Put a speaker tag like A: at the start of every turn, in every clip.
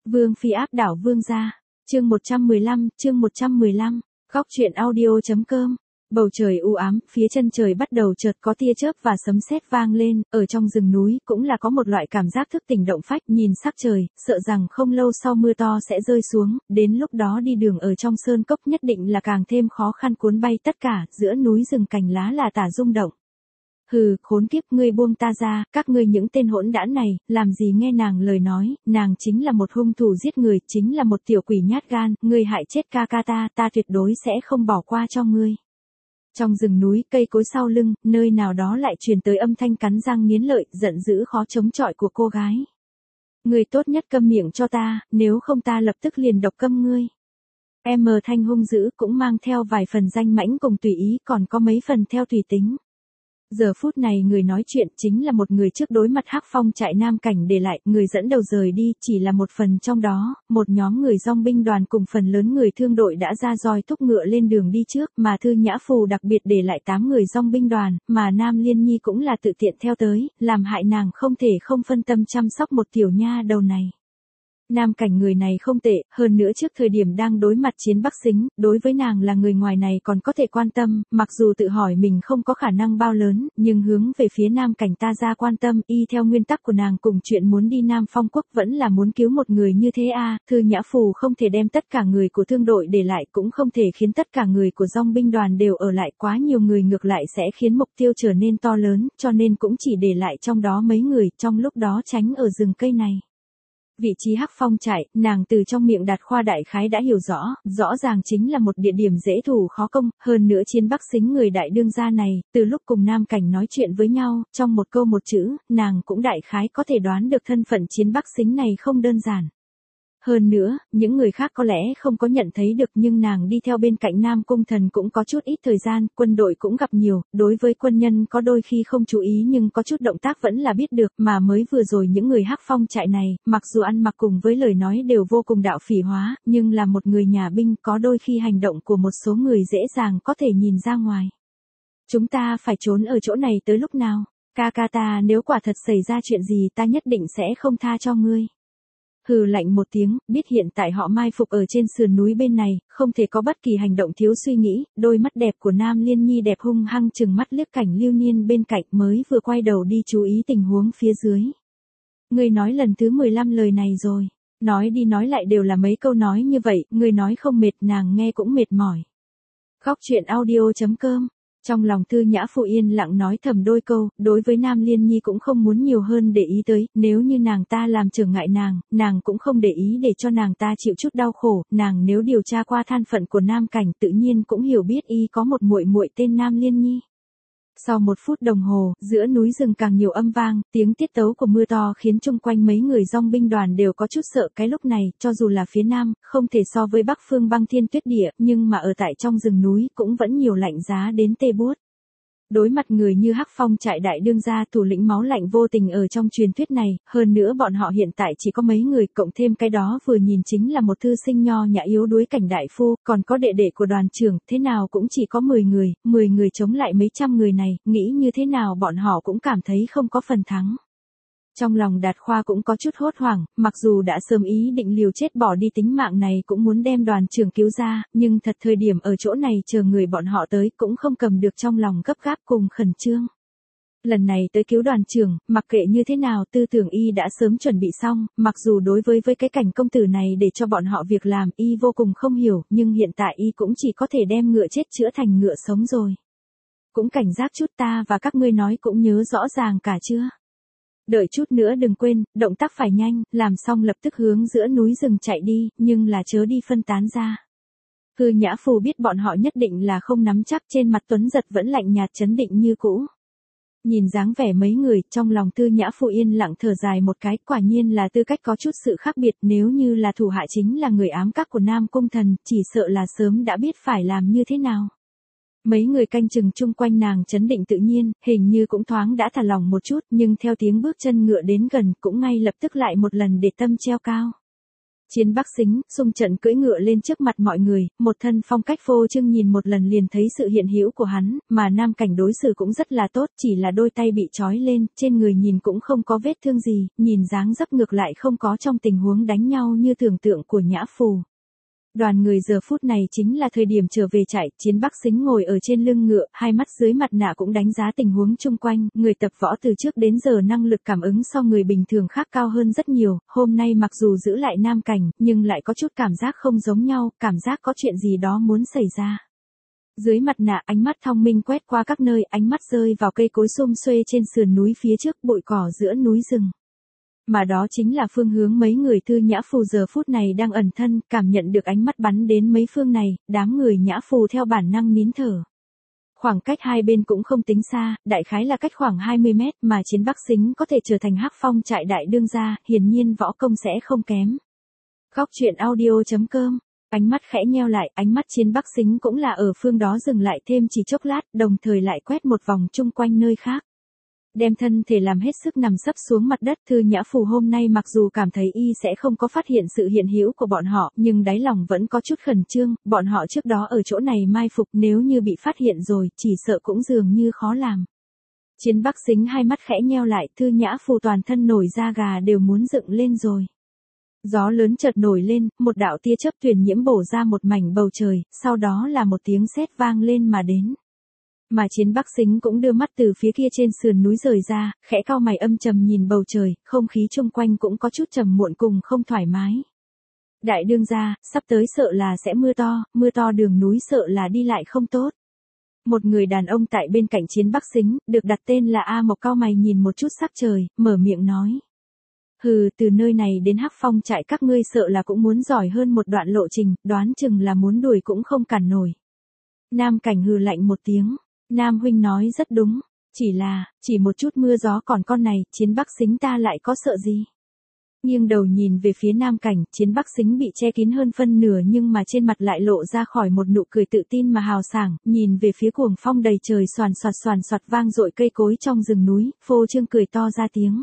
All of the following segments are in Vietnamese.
A: Vương phi áp đảo vương gia. Chương 115. Góc truyện audio.com. Bầu trời u ám, phía chân trời bắt đầu chợt có tia chớp và sấm sét vang lên, ở trong rừng núi cũng là có một loại cảm giác thức tỉnh động phách, nhìn sắc trời, sợ rằng không lâu sau mưa to sẽ rơi xuống, đến lúc đó đi đường ở trong sơn cốc nhất định là càng thêm khó khăn, cuốn bay tất cả, giữa núi rừng cành lá là tả rung động. Hừ, khốn kiếp, ngươi buông ta ra, các ngươi những tên hỗn đản này, làm gì nghe nàng lời nói, nàng chính là một hung thủ giết người, chính là một tiểu quỷ nhát gan, ngươi hại chết ca ca ta tuyệt đối sẽ không bỏ qua cho ngươi. Trong rừng núi, cây cối sau lưng, nơi nào đó lại truyền tới âm thanh cắn răng nghiến lợi, giận dữ khó chống chọi của cô gái. Ngươi tốt nhất câm miệng cho ta, nếu không ta lập tức liền độc câm ngươi. Thanh hung dữ cũng mang theo vài phần danh mãnh cùng tùy ý, còn có mấy phần theo tùy tính. Giờ phút này người nói chuyện chính là một người trước đối mặt Hắc Phong trại Nam Cảnh để lại, người dẫn đầu rời đi chỉ là một phần trong đó, một nhóm người dong binh đoàn cùng phần lớn người thương đội đã ra roi thúc ngựa lên đường đi trước, mà Thư Nhã Phù đặc biệt để lại 8 người dong binh đoàn, mà Nam Liên Nhi cũng là tự tiện theo tới, làm hại nàng không thể không phân tâm chăm sóc một tiểu nha đầu này. Nam Cảnh người này không tệ, hơn nữa trước thời điểm đang đối mặt chiến Bắc Sính, đối với nàng là người ngoài này còn có thể quan tâm, mặc dù tự hỏi mình không có khả năng bao lớn, nhưng hướng về phía Nam Cảnh ta ra quan tâm, y theo nguyên tắc của nàng cùng chuyện muốn đi Nam Phong Quốc vẫn là muốn cứu một người như thế a. Thư Nhã Phù không thể đem tất cả người của thương đội để lại, cũng không thể khiến tất cả người của dong binh đoàn đều ở lại, quá nhiều người ngược lại sẽ khiến mục tiêu trở nên to lớn, cho nên cũng chỉ để lại trong đó mấy người, trong lúc đó tránh ở rừng cây này. Vị trí Hắc Phong trại, nàng từ trong miệng Đạt Khoa đại khái đã hiểu rõ ràng chính là một địa điểm dễ thủ khó công, hơn nữa chiến Bắc Sính người đại đương gia này, từ lúc cùng Nam Cảnh nói chuyện với nhau, trong một câu một chữ, nàng cũng đại khái có thể đoán được thân phận chiến Bắc Sính này không đơn giản. Hơn nữa, những người khác có lẽ không có nhận thấy được, nhưng nàng đi theo bên cạnh Nam Cung Thần cũng có chút ít thời gian, quân đội cũng gặp nhiều, đối với quân nhân có đôi khi không chú ý nhưng có chút động tác vẫn là biết được, mà mới vừa rồi những người Hắc Phong trại này, mặc dù ăn mặc cùng với lời nói đều vô cùng đạo phỉ hóa, nhưng là một người nhà binh có đôi khi hành động của một số người dễ dàng có thể nhìn ra ngoài. Chúng ta phải trốn ở chỗ này tới lúc nào? Ca ca ta, nếu quả thật xảy ra chuyện gì ta nhất định sẽ không tha cho ngươi. Hừ lạnh một tiếng, biết hiện tại họ mai phục ở trên sườn núi bên này, không thể có bất kỳ hành động thiếu suy nghĩ, đôi mắt đẹp của Nam Liên Nhi đẹp hung hăng chừng mắt liếc Cảnh Lưu Niên bên cạnh, mới vừa quay đầu đi chú ý tình huống phía dưới. Ngươi nói lần thứ 15 lời này rồi, nói đi nói lại đều là mấy câu nói như vậy, ngươi nói không mệt, nàng nghe cũng mệt mỏi. Góc truyện audio.com. Trong lòng Thư Nhã Phù yên lặng nói thầm đôi câu, đối với Nam Liên Nhi cũng không muốn nhiều hơn để ý tới, nếu như nàng ta làm trở ngại nàng cũng không để ý để cho nàng ta chịu chút đau khổ, nàng nếu điều tra qua thân phận của Nam Cảnh tự nhiên cũng hiểu biết y có một muội muội tên Nam Liên Nhi. Sau 1 phút đồng hồ, giữa núi rừng càng nhiều âm vang, tiếng tiết tấu của mưa to khiến chung quanh mấy người dong binh đoàn đều có chút sợ. Cái lúc này, cho dù là phía nam, không thể so với Bắc Phương Băng Thiên Tuyết Địa, nhưng mà ở tại trong rừng núi cũng vẫn nhiều lạnh giá đến tê buốt. Đối mặt người như Hắc Phong trại đại đương gia, thủ lĩnh máu lạnh vô tình ở trong truyền thuyết này, hơn nữa bọn họ hiện tại chỉ có mấy người, cộng thêm cái đó vừa nhìn chính là một thư sinh nho nhã yếu đuối Cảnh đại phu, còn có đệ đệ của đoàn trưởng, thế nào cũng chỉ có 10 người chống lại mấy trăm người này, nghĩ như thế nào bọn họ cũng cảm thấy không có phần thắng. Trong lòng Đạt Khoa cũng có chút hốt hoảng, mặc dù đã sớm ý định liều chết bỏ đi tính mạng này cũng muốn đem đoàn trưởng cứu ra, nhưng thật thời điểm ở chỗ này chờ người bọn họ tới cũng không cầm được trong lòng gấp gáp cùng khẩn trương. Lần này tới cứu đoàn trưởng, mặc kệ như thế nào tư tưởng y đã sớm chuẩn bị xong, mặc dù đối với cái Cảnh công tử này để cho bọn họ việc làm y vô cùng không hiểu, nhưng hiện tại y cũng chỉ có thể đem ngựa chết chữa thành ngựa sống rồi. Cũng cảnh giác chút, ta và các ngươi nói cũng nhớ rõ ràng cả chưa? Đợi chút nữa đừng quên, động tác phải nhanh, làm xong lập tức hướng giữa núi rừng chạy đi, nhưng là chớ đi phân tán ra. Thư Nhã Phù biết bọn họ nhất định là không nắm chắc, trên mặt Tuấn Giật vẫn lạnh nhạt trấn định như cũ. Nhìn dáng vẻ mấy người, trong lòng Thư Nhã Phù yên lặng thở dài một cái, quả nhiên là tư cách có chút sự khác biệt, nếu như là thủ hạ chính là người ám các của Nam Cung Thần, chỉ sợ là sớm đã biết phải làm như thế nào. Mấy người canh chừng chung quanh nàng trấn định tự nhiên, hình như cũng thoáng đã thả lỏng một chút, nhưng theo tiếng bước chân ngựa đến gần cũng ngay lập tức lại một lần để tâm treo cao. Chiến Bắc Xính, xung trận cưỡi ngựa lên trước mặt mọi người, một thân phong cách phô trương nhìn một lần liền thấy sự hiện hữu của hắn, mà Nam Cảnh đối xử cũng rất là tốt, chỉ là đôi tay bị trói lên, trên người nhìn cũng không có vết thương gì, nhìn dáng dấp ngược lại không có trong tình huống đánh nhau như tưởng tượng của Nhã Phù. Đoàn người giờ phút này chính là thời điểm trở về trại, Chiến Bắc Xính ngồi ở trên lưng ngựa, hai mắt dưới mặt nạ cũng đánh giá tình huống chung quanh, người tập võ từ trước đến giờ năng lực cảm ứng so người bình thường khác cao hơn rất nhiều, hôm nay mặc dù giữ lại Nam Cảnh, nhưng lại có chút cảm giác không giống nhau, cảm giác có chuyện gì đó muốn xảy ra. Dưới mặt nạ ánh mắt thông minh quét qua các nơi, ánh mắt rơi vào cây cối xum xuê trên sườn núi phía trước, bụi cỏ giữa núi rừng. Mà đó chính là phương hướng mấy người Thư Nhã Phù giờ phút này đang ẩn thân, cảm nhận được ánh mắt bắn đến mấy phương này, đám người Nhã Phù theo bản năng nín thở. Khoảng cách hai bên cũng không tính xa, đại khái là cách khoảng 20 mét mà Chiến Bắc Xính có thể trở thành Hắc Phong trại đại đương gia, hiển nhiên võ công sẽ không kém. Góc truyện audio.com, ánh mắt khẽ nheo lại, ánh mắt Chiến Bắc Xính cũng là ở phương đó dừng lại thêm chỉ chốc lát, đồng thời lại quét một vòng chung quanh nơi khác. Đem thân thể làm hết sức nằm sấp xuống mặt đất. Thư Nhã Phù hôm nay mặc dù cảm thấy y sẽ không có phát hiện sự hiện hữu của bọn họ, nhưng đáy lòng vẫn có chút khẩn trương, bọn họ trước đó ở chỗ này mai phục, nếu như bị phát hiện rồi, chỉ sợ cũng dường như khó làm. Chiến Bắc Xính hai mắt khẽ nheo lại, Thư Nhã Phù toàn thân nổi da gà đều muốn dựng lên rồi. Gió lớn chợt nổi lên, một đạo tia chớp tuyền nhiễm bổ ra một mảnh bầu trời, sau đó là một tiếng sét vang lên mà đến. Mà Chiến Bắc Xính cũng đưa mắt từ phía kia trên sườn núi rời ra, khẽ cau mày âm trầm nhìn bầu trời, không khí chung quanh cũng có chút trầm muộn cùng không thoải mái. Đại đương gia, sắp tới sợ là sẽ mưa to đường núi sợ là đi lại không tốt. Một người đàn ông tại bên cạnh Chiến Bắc Xính, được đặt tên là A Mộc cau mày nhìn một chút sắc trời, mở miệng nói. Hừ, từ nơi này đến Hắc Phong trại các ngươi sợ là cũng muốn giỏi hơn một đoạn lộ trình, đoán chừng là muốn đuổi cũng không cản nổi. Nam Cảnh hừ lạnh một tiếng. Nam huynh nói rất đúng, chỉ một chút mưa gió còn con này, Chiến Bắc Xính ta lại có sợ gì. Nghiêng đầu nhìn về phía Nam Cảnh, Chiến Bắc Xính bị che kín hơn phân nửa nhưng mà trên mặt lại lộ ra khỏi một nụ cười tự tin mà hào sảng, nhìn về phía cuồng phong đầy trời xoàn xoạt vang dội cây cối trong rừng núi, phô trương cười to ra tiếng.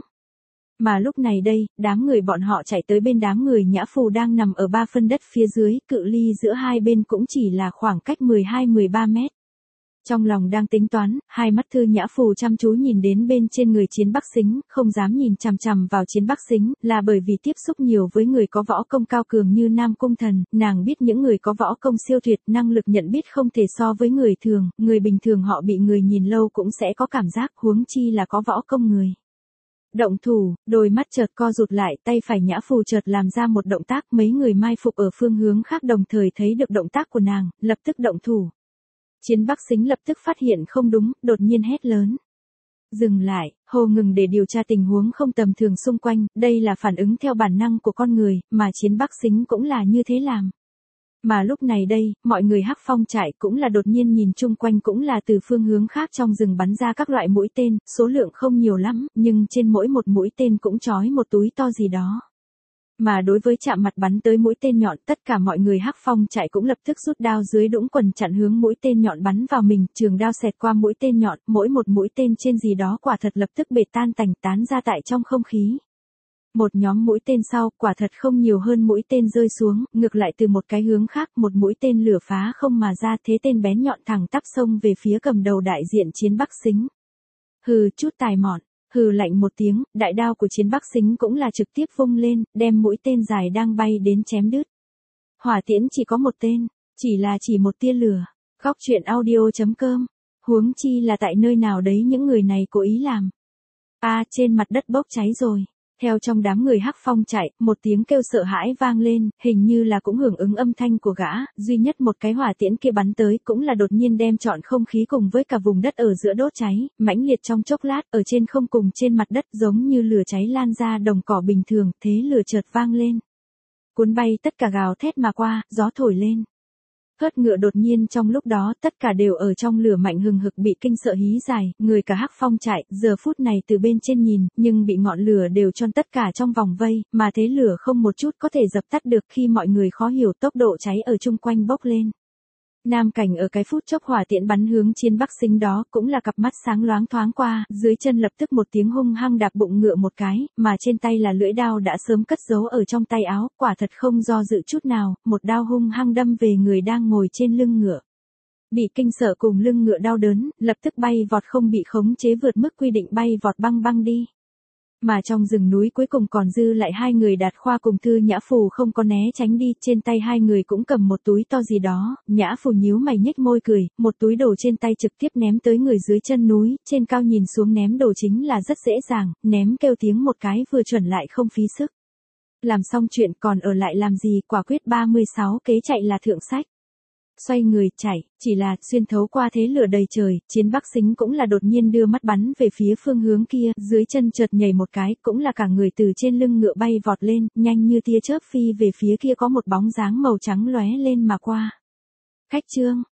A: Mà lúc này đây, đám người bọn họ chạy tới bên đám người Nhã Phù đang nằm ở 3 phân đất phía dưới, cự ly giữa hai bên cũng chỉ là khoảng cách 12-13 mét. Trong lòng đang tính toán, hai mắt Thư Nhã Phù chăm chú nhìn đến bên trên người Chiến Bắc Xính, không dám nhìn chằm chằm vào Chiến Bắc Xính, là bởi vì tiếp xúc nhiều với người có võ công cao cường như Nam Cung Thần, nàng biết những người có võ công siêu tuyệt, năng lực nhận biết không thể so với người thường, người bình thường họ bị người nhìn lâu cũng sẽ có cảm giác, huống chi là có võ công người. Động thủ, đôi mắt chợt co rụt lại, tay phải Nhã Phù chợt làm ra một động tác, mấy người mai phục ở phương hướng khác đồng thời thấy được động tác của nàng, lập tức động thủ. Chiến Bắc Xính lập tức phát hiện không đúng, đột nhiên hét lớn. Dừng lại, hô ngừng để điều tra tình huống không tầm thường xung quanh, đây là phản ứng theo bản năng của con người, mà Chiến Bắc Xính cũng là như thế làm. Mà lúc này đây, mọi người Hắc Phong trại cũng là đột nhiên nhìn chung quanh cũng là từ phương hướng khác trong rừng bắn ra các loại mũi tên, số lượng không nhiều lắm, nhưng trên mỗi một mũi tên cũng trói một túi to gì đó. Mà đối với chạm mặt bắn tới mũi tên nhọn, tất cả mọi người Hắc Phong trại cũng lập tức rút đao dưới đũng quần chặn hướng mũi tên nhọn bắn vào mình, trường đao xẹt qua mũi tên nhọn, mỗi một mũi tên trên gì đó quả thật lập tức bể tan tành tán ra tại trong không khí. Một nhóm mũi tên sau, quả thật không nhiều hơn mũi tên rơi xuống, ngược lại từ một cái hướng khác, một mũi tên lửa phá không mà ra, thế tên bén nhọn thẳng tắp xông về phía cầm đầu đại diện Chiến Bắc Xính. Hừ, chút tài mọn. Hừ lạnh một tiếng, đại đao của Chiến Bắc Xính cũng là trực tiếp vung lên, đem mũi tên dài đang bay đến chém đứt. Hỏa tiễn chỉ có một tên, chỉ một tia lửa. Góc truyện audio.com, huống chi là tại nơi nào đấy những người này cố ý làm. Trên mặt đất bốc cháy rồi. Theo trong đám người Hắc Phong trại, một tiếng kêu sợ hãi vang lên, hình như là cũng hưởng ứng âm thanh của gã, duy nhất một cái hỏa tiễn kia bắn tới cũng là đột nhiên đem trọn không khí cùng với cả vùng đất ở giữa đốt cháy, mãnh liệt trong chốc lát, ở trên không cùng trên mặt đất giống như lửa cháy lan ra đồng cỏ bình thường, thế lửa chợt vang lên. Cuốn bay tất cả gào thét mà qua, gió thổi lên. Hớt ngựa đột nhiên trong lúc đó tất cả đều ở trong lửa mạnh hừng hực bị kinh sợ hí dài, người cả Hắc Phong trại, giờ phút này từ bên trên nhìn, nhưng bị ngọn lửa đều tròn tất cả trong vòng vây, mà thế lửa không một chút có thể dập tắt được khi mọi người khó hiểu tốc độ cháy ở chung quanh bốc lên. Nam Cảnh ở cái phút chốc hỏa tiễn bắn hướng chiến Bắc Xính đó cũng là cặp mắt sáng loáng thoáng qua, dưới chân lập tức một tiếng hung hăng đạp bụng ngựa một cái, mà trên tay là lưỡi đao đã sớm cất giấu ở trong tay áo, quả thật không do dự chút nào, một đao hung hăng đâm về người đang ngồi trên lưng ngựa. Bị kinh sợ cùng lưng ngựa đau đớn, lập tức bay vọt không bị khống chế vượt mức quy định bay vọt băng băng đi. Mà trong rừng núi cuối cùng còn dư lại hai người Đạt Khoa cùng Thư Nhã Phù không có né tránh đi, trên tay hai người cũng cầm một túi to gì đó, Nhã Phù nhíu mày nhếch môi cười, một túi đồ trên tay trực tiếp ném tới người dưới chân núi, trên cao nhìn xuống ném đồ chính là rất dễ dàng, ném kêu tiếng một cái vừa chuẩn lại không phí sức. Làm xong chuyện còn ở lại làm gì, quả quyết 36 kế chạy là thượng sách. Xoay người, chạy, chỉ là, xuyên thấu qua thế lửa đầy trời, chiến Bắc Xính cũng là đột nhiên đưa mắt bắn về phía phương hướng kia, dưới chân chợt nhảy một cái, cũng là cả người từ trên lưng ngựa bay vọt lên, nhanh như tia chớp phi về phía kia có một bóng dáng màu trắng lóe lên mà qua. Khách Trương,